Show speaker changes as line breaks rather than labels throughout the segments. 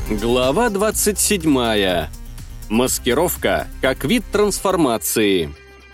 Глава 27. Маскировка как вид трансформации.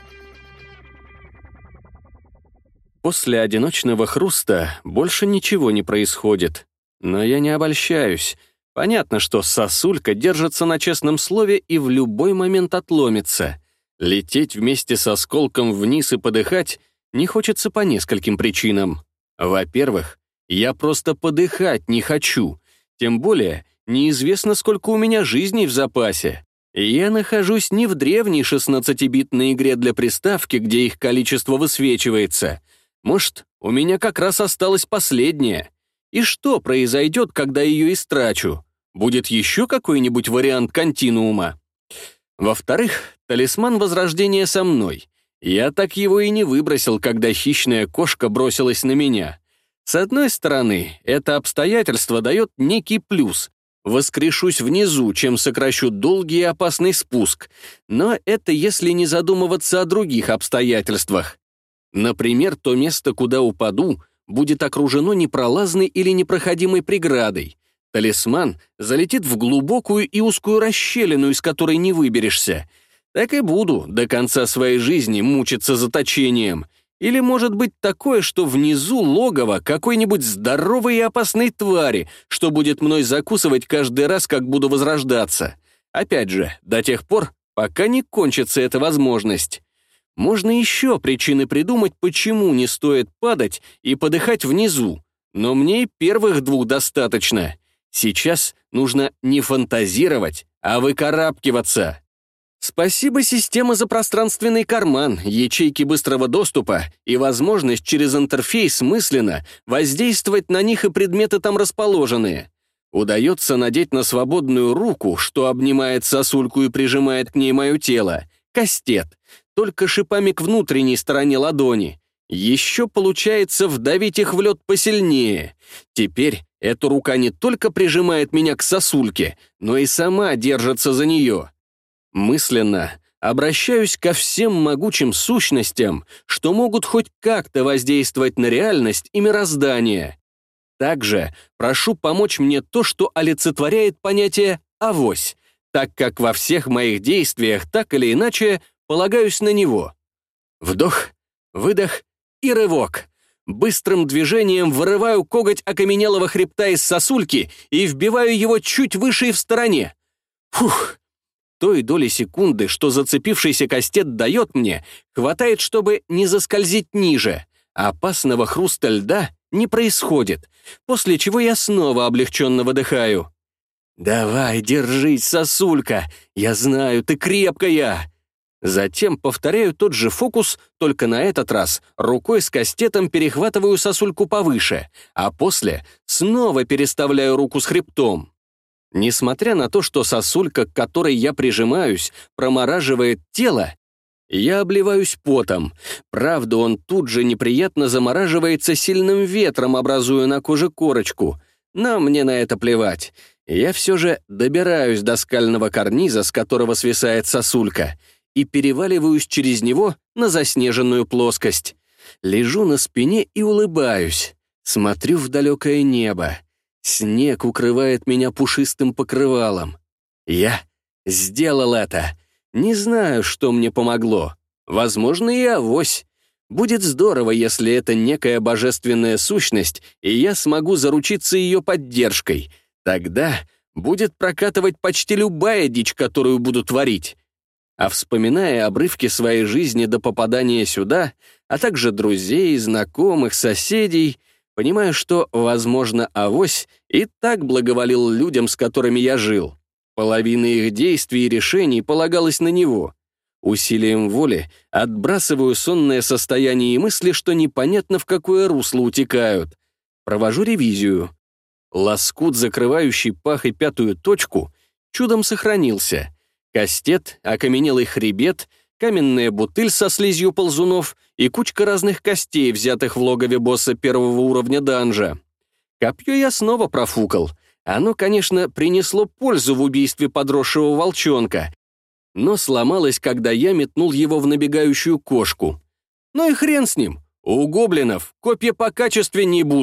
После одиночного хруста больше ничего не происходит. Но я не обольщаюсь. Понятно, что сосулька держится на честном слове и в любой момент отломится. Лететь вместе с осколком вниз и подыхать не хочется по нескольким причинам. Во-первых, я просто подыхать не хочу. Тем более, неизвестно, сколько у меня жизней в запасе. Я нахожусь не в древней 16-битной игре для приставки, где их количество высвечивается. Может, у меня как раз осталась последняя. И что произойдет, когда ее истрачу? Будет еще какой-нибудь вариант континуума? Во-вторых, талисман Возрождения со мной. Я так его и не выбросил, когда хищная кошка бросилась на меня. С одной стороны, это обстоятельство дает некий плюс. Воскрешусь внизу, чем сокращу долгий и опасный спуск. Но это если не задумываться о других обстоятельствах. Например, то место, куда упаду, будет окружено непролазной или непроходимой преградой. Талисман залетит в глубокую и узкую расщелину, из которой не выберешься. Так и буду до конца своей жизни мучиться заточением. Или может быть такое, что внизу логово какой-нибудь здоровой и опасной твари, что будет мной закусывать каждый раз, как буду возрождаться. Опять же, до тех пор, пока не кончится эта возможность. Можно еще причины придумать, почему не стоит падать и подыхать внизу. Но мне и первых двух достаточно. Сейчас нужно не фантазировать, а выкарабкиваться. Спасибо система за пространственный карман, ячейки быстрого доступа и возможность через интерфейс мысленно воздействовать на них и предметы там расположенные. Удается надеть на свободную руку, что обнимает сосульку и прижимает к ней мое тело, кастет, только шипами к внутренней стороне ладони. Еще получается вдавить их в лед посильнее. Теперь эта рука не только прижимает меня к сосульке, но и сама держится за нее. Мысленно обращаюсь ко всем могучим сущностям, что могут хоть как-то воздействовать на реальность и мироздание. Также прошу помочь мне то, что олицетворяет понятие «авось», так как во всех моих действиях так или иначе полагаюсь на него. Вдох, выдох и рывок. Быстрым движением вырываю коготь окаменелого хребта из сосульки и вбиваю его чуть выше и в стороне. Фух! Той доли секунды, что зацепившийся кастет дает мне, хватает, чтобы не заскользить ниже. Опасного хруста льда не происходит, после чего я снова облегченно выдыхаю. «Давай, держись, сосулька! Я знаю, ты крепкая!» Затем повторяю тот же фокус, только на этот раз рукой с кастетом перехватываю сосульку повыше, а после снова переставляю руку с хребтом. Несмотря на то, что сосулька, к которой я прижимаюсь, промораживает тело, я обливаюсь потом. Правда, он тут же неприятно замораживается сильным ветром, образуя на коже корочку. Но мне на это плевать. Я все же добираюсь до скального карниза, с которого свисает сосулька, и переваливаюсь через него на заснеженную плоскость. Лежу на спине и улыбаюсь. Смотрю в далекое небо. Снег укрывает меня пушистым покрывалом. Я сделал это. Не знаю, что мне помогло. Возможно, и авось. Будет здорово, если это некая божественная сущность, и я смогу заручиться ее поддержкой. Тогда будет прокатывать почти любая дичь, которую буду творить. А вспоминая обрывки своей жизни до попадания сюда, а также друзей, знакомых, соседей, понимаю, что, возможно, авось и так благоволил людям, с которыми я жил. Половина их действий и решений полагалась на него. Усилием воли отбрасываю сонное состояние и мысли, что непонятно в какое русло утекают. Провожу ревизию. Лоскут, закрывающий пах и пятую точку, чудом сохранился. Кастет, окаменелый хребет, каменная бутыль со слизью ползунов и кучка разных костей, взятых в логове босса первого уровня данжа. Копье я снова профукал. Оно, конечно, принесло пользу в убийстве подросшего волчонка, но сломалось, когда я метнул его в набегающую кошку. Ну и хрен с ним, у гоблинов копья покачественней будут.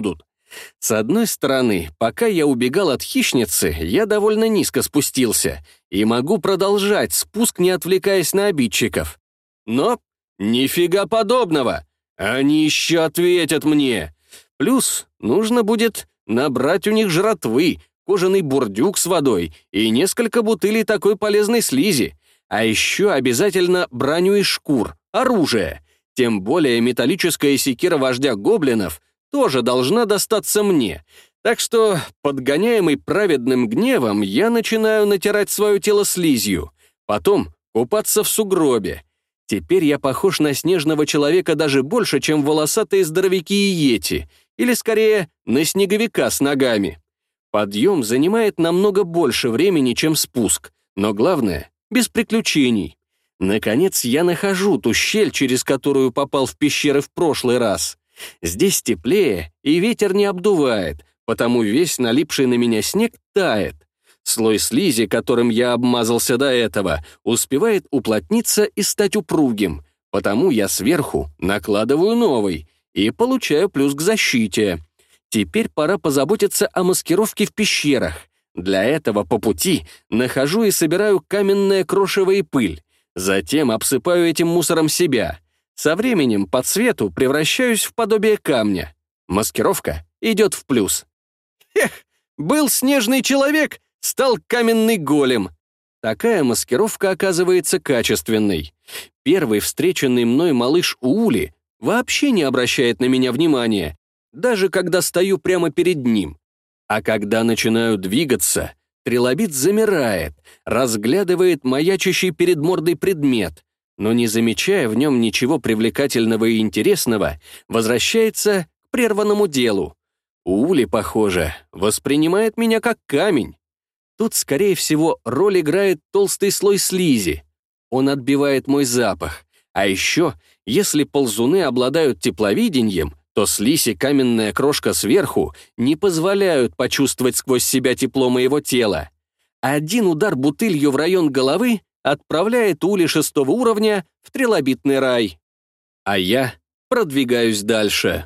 С одной стороны, пока я убегал от хищницы, я довольно низко спустился и могу продолжать спуск, не отвлекаясь на обидчиков. Но нифига подобного! Они еще ответят мне. Плюс нужно будет набрать у них жратвы, кожаный бурдюк с водой и несколько бутылей такой полезной слизи. А еще обязательно броню из шкур, оружие. Тем более металлическая секира вождя гоблинов тоже должна достаться мне. Так что, подгоняемый праведным гневом, я начинаю натирать свое тело слизью. Потом купаться в сугробе. Теперь я похож на снежного человека даже больше, чем волосатые здоровяки и йети. Или, скорее, на снеговика с ногами. Подъем занимает намного больше времени, чем спуск. Но главное — без приключений. Наконец, я нахожу ту щель, через которую попал в пещеры в прошлый раз. Здесь теплее, и ветер не обдувает, потому весь налипший на меня снег тает. Слой слизи, которым я обмазался до этого, успевает уплотниться и стать упругим, потому я сверху накладываю новый и получаю плюс к защите. Теперь пора позаботиться о маскировке в пещерах. Для этого по пути нахожу и собираю каменное крошево и пыль. Затем обсыпаю этим мусором себя. Со временем по цвету превращаюсь в подобие камня. Маскировка идет в плюс. Эх, был снежный человек, стал каменный голем. Такая маскировка оказывается качественной. Первый встреченный мной малыш Уули вообще не обращает на меня внимания, даже когда стою прямо перед ним. А когда начинаю двигаться, трилобит замирает, разглядывает маячащий перед мордой предмет, но, не замечая в нем ничего привлекательного и интересного, возвращается к прерванному делу. Уули, похоже, воспринимает меня как камень. Тут, скорее всего, роль играет толстый слой слизи. Он отбивает мой запах. А еще, если ползуны обладают тепловидением, то слизь и каменная крошка сверху не позволяют почувствовать сквозь себя тепло моего тела. Один удар бутылью в район головы отправляет Ули 6-го уровня в трилобитный рай. А я продвигаюсь дальше.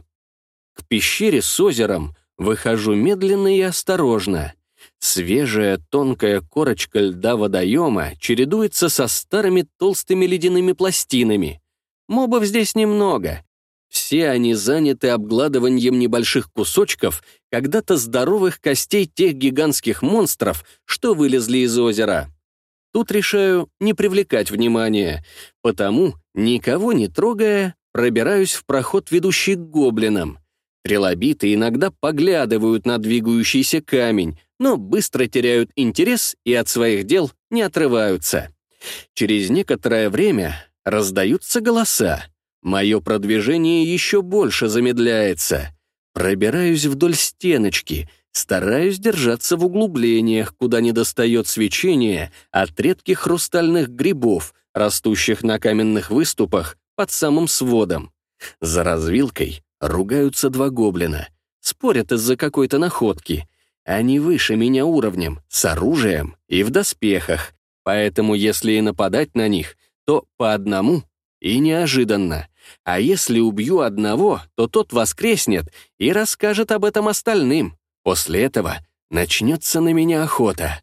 К пещере с озером выхожу медленно и осторожно. Свежая тонкая корочка льда водоема чередуется со старыми толстыми ледяными пластинами. Мобов здесь немного. Все они заняты обгладыванием небольших кусочков когда-то здоровых костей тех гигантских монстров, что вылезли из озера. Тут решаю не привлекать внимания, потому, никого не трогая, пробираюсь в проход, ведущий к гоблинам. Трилобиты иногда поглядывают на двигающийся камень, но быстро теряют интерес и от своих дел не отрываются. Через некоторое время раздаются голоса. Мое продвижение еще больше замедляется. Пробираюсь вдоль стеночки, стараюсь держаться в углублениях, куда не достает свечение от редких хрустальных грибов, растущих на каменных выступах под самым сводом. За развилкой ругаются два гоблина, спорят из-за какой-то находки. Они выше меня уровнем, с оружием и в доспехах, поэтому если и нападать на них, то по одному и неожиданно. А если убью одного, то тот воскреснет и расскажет об этом остальным. После этого начнется на меня охота.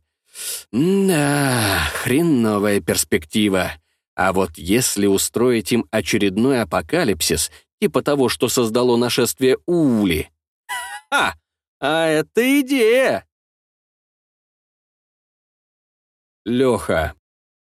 Да, хреновая перспектива. А вот если устроить им очередной апокалипсис, типа того, что создало нашествие Уули. Ха! А это идея! Леха.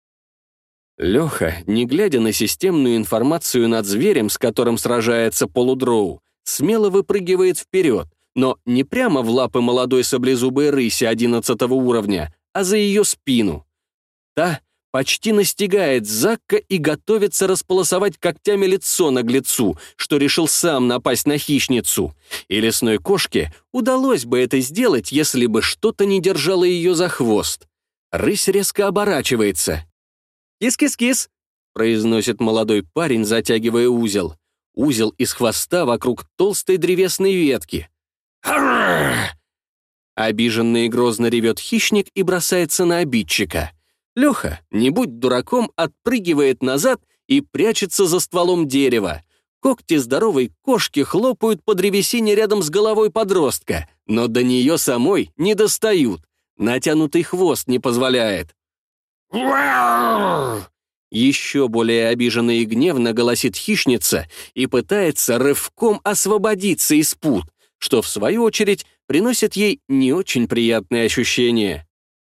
Леха, не глядя на системную информацию над зверем, с которым сражается полудроу, смело выпрыгивает вперед, но не прямо в лапы молодой саблезубой рыси 11 уровня, а за ее спину. Та почти настигает Закка и готовится располосовать когтями лицо наглецу, что решил сам напасть на хищницу. И лесной кошке удалось бы это сделать, если бы что-то не держало ее за хвост. Рысь резко оборачивается. «Кис-кис-кис», — произносит молодой парень, затягивая узел. Узел из хвоста вокруг толстой древесной ветки. «Аррррр!» Обиженный и грозно ревет хищник и бросается на обидчика. Леха, не будь дураком, отпрыгивает назад и прячется за стволом дерева. Когти здоровой кошки хлопают по древесине рядом с головой подростка, но до нее самой не достают. Натянутый хвост не позволяет. Еще более обиженно и гневно голосит хищница и пытается рывком освободиться из пут, что, в свою очередь, приносит ей не очень приятные ощущения.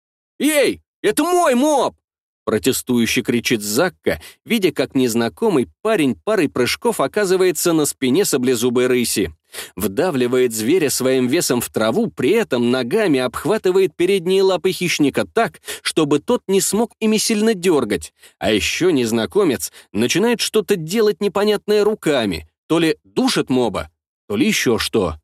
«Эй, это мой моб!» Протестующе кричит Закка, видя, как незнакомый парень парой прыжков оказывается на спине саблезубой рыси. Вдавливает зверя своим весом в траву, при этом ногами обхватывает передние лапы хищника так, чтобы тот не смог ими сильно дергать. А еще незнакомец начинает что-то делать непонятное руками, то ли душит моба, то ли еще что.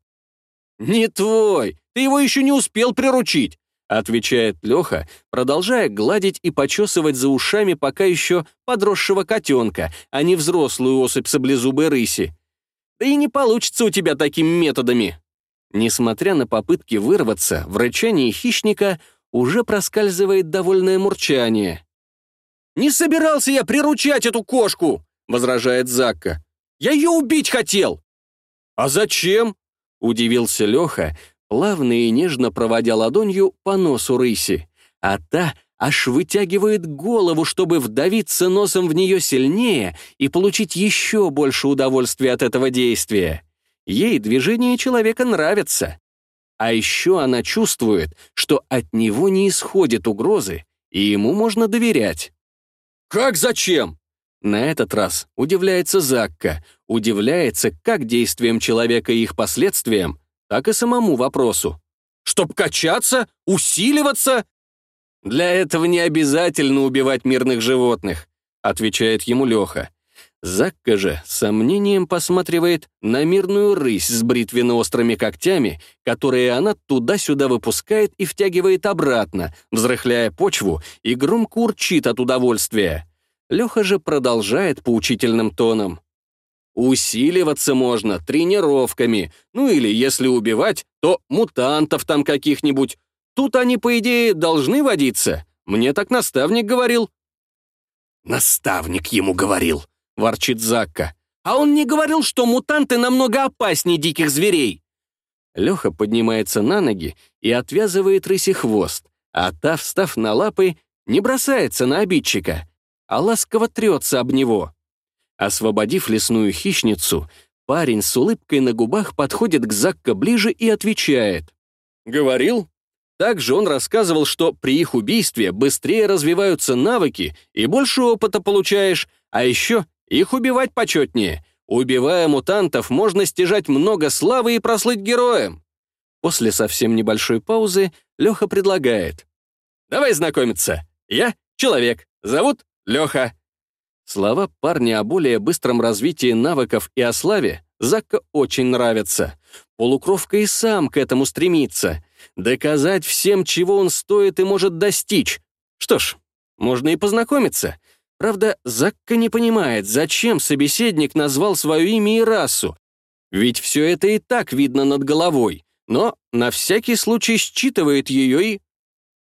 «Не твой, ты его еще не успел приручить», отвечает Леха, продолжая гладить и почесывать за ушами пока еще подросшего котенка, а не взрослую особь саблезубой рыси. Да и не получится у тебя такими методами. Несмотря на попытки вырваться, в рычании хищника уже проскальзывает довольное мурчание. «Не собирался я приручать эту кошку!» — возражает Закка. «Я ее убить хотел!» «А зачем?» — удивился Леха, плавно и нежно проводя ладонью по носу рыси, а та аж вытягивает голову, чтобы вдавиться носом в нее сильнее и получить еще больше удовольствия от этого действия. Ей движение человека нравится. А еще она чувствует, что от него не исходит угрозы, и ему можно доверять. «Как зачем?» На этот раз удивляется Закка, удивляется как действиям человека и их последствиям, так и самому вопросу. «Чтоб качаться? Усиливаться?» «Для этого не обязательно убивать мирных животных», — отвечает ему Леха. Закка же с сомнением посматривает на мирную рысь с бритвенно-острыми когтями, которые она туда-сюда выпускает и втягивает обратно, взрыхляя почву и громко урчит от удовольствия. Леха же продолжает поучительным тоном. «Усиливаться можно тренировками, ну или, если убивать, то мутантов там каких-нибудь. Тут они, по идее, должны водиться. Мне так наставник говорил». «Наставник ему говорил», — ворчит Закка. «А он не говорил, что мутанты намного опаснее диких зверей». Леха поднимается на ноги и отвязывает рыси хвост, а та, встав на лапы, не бросается на обидчика, а ласково трется об него. Освободив лесную хищницу, парень с улыбкой на губах подходит к Закка ближе и отвечает. «Говорил?» Также он рассказывал, что при их убийстве быстрее развиваются навыки и больше опыта получаешь, а еще их убивать почетнее. Убивая мутантов, можно стяжать много славы и прослыть героем. После совсем небольшой паузы Леха предлагает. «Давай знакомиться. Я человек. Зовут Леха». Слова парня о более быстром развитии навыков и о славе Закка очень нравятся. Полукровка и сам к этому стремится. Доказать всем, чего он стоит и может достичь. Что ж, можно и познакомиться. Правда, Закка не понимает, зачем собеседник назвал свое имя и расу. Ведь все это и так видно над головой, но на всякий случай считывает ее и...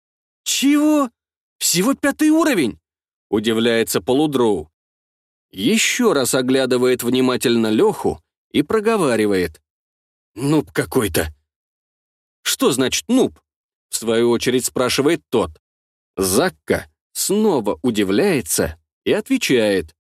«Чего? Всего 5-й уровень?» — удивляется полудроу. Еще раз оглядывает внимательно Леху и проговаривает. «Нуб какой-то». «Что значит нуб?» — в свою очередь спрашивает тот. Закка снова удивляется и отвечает.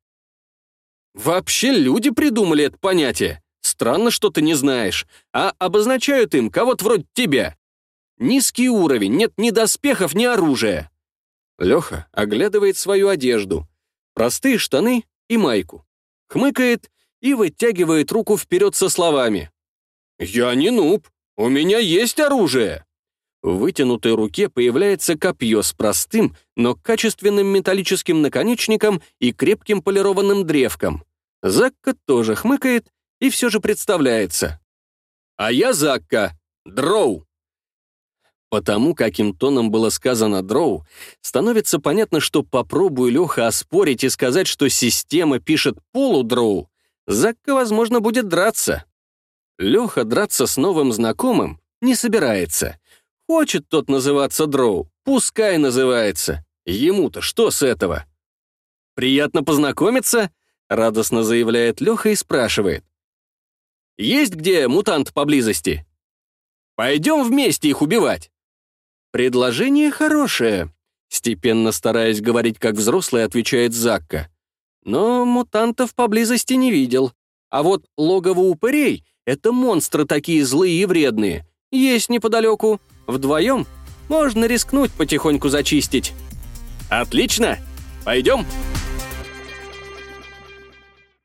«Вообще люди придумали это понятие. Странно, что ты не знаешь, а обозначают им кого-то вроде тебя. Низкий уровень, нет ни доспехов, ни оружия». Леха оглядывает свою одежду. Простые штаны и майку. Хмыкает и вытягивает руку вперед со словами. «Я не нуб, у меня есть оружие». В вытянутой руке появляется копье с простым, но качественным металлическим наконечником и крепким полированным древком. Закка тоже хмыкает и все же представляется. «А я Закка, Дроу». Потому, каким тоном было сказано Дроу, становится понятно, что попробуй Леха оспорить и сказать, что система пишет полудроу, Закка, возможно, будет драться. Леха драться с новым знакомым не собирается. Хочет тот называться Дроу, пускай называется. Ему-то что с этого? «Приятно познакомиться», — радостно заявляет Леха и спрашивает. «Есть где мутант поблизости? Пойдем вместе их убивать». «Предложение хорошее», — степенно стараясь говорить как взрослый, отвечает Закка. «Но мутантов поблизости не видел. А вот логово упырей — это монстры такие злые и вредные. Есть неподалеку. Вдвоем можно рискнуть потихоньку зачистить». «Отлично! Пойдем!»